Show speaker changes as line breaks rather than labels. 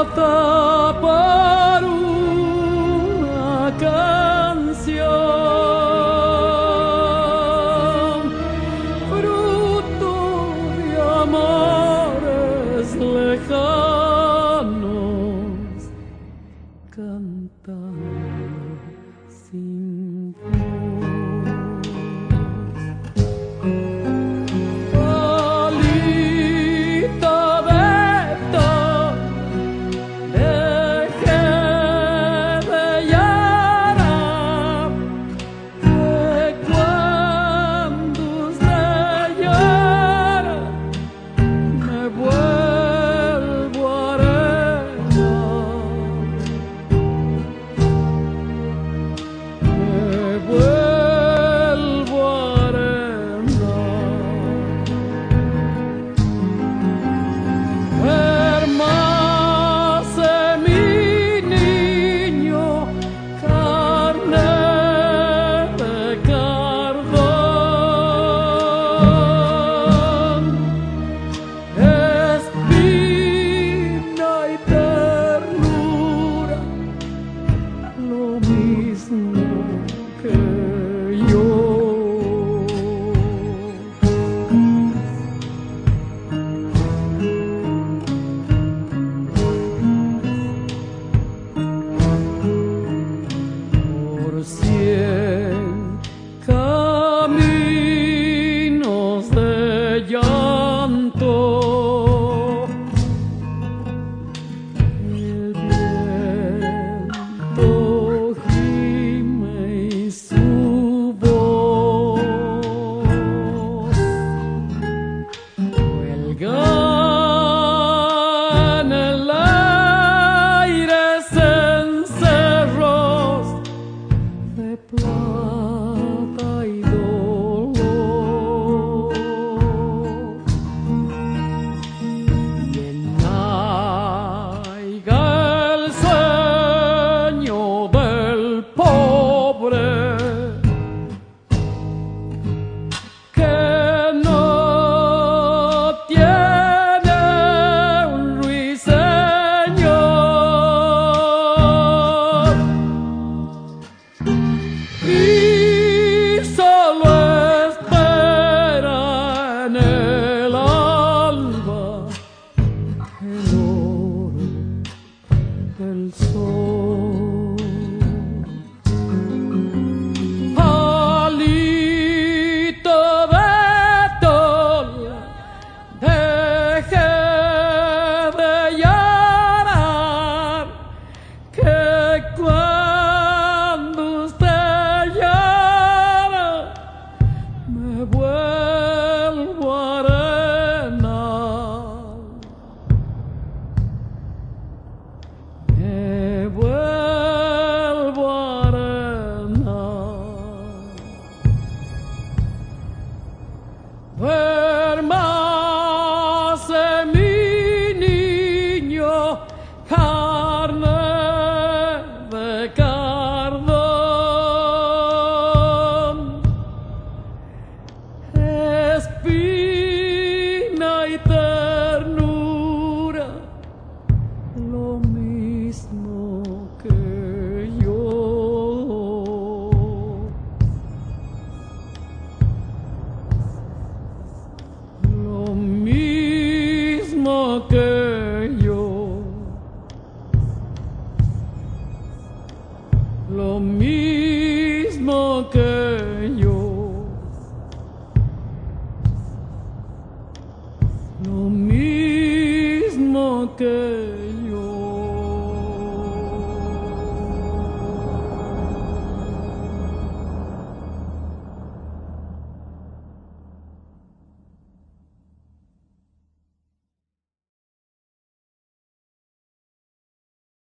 brota por una canción, fruto de amores lejanos, cantando sin voz. Cien caminos de llanto, el viento gime y su voz cuelga en el aire cencerros de plata y dolor, y enaiga el sueño del pobre que no tiene un ruiseñor. Y solo espera en el alba el oro del sol. Palito de tola, deje de llorar, que cuando usted llora me vuelvo arena, me vuelvo arena. Duérmase mi niño, carne de cardón, espina y ternura, lo mismo que yo, lo mismo que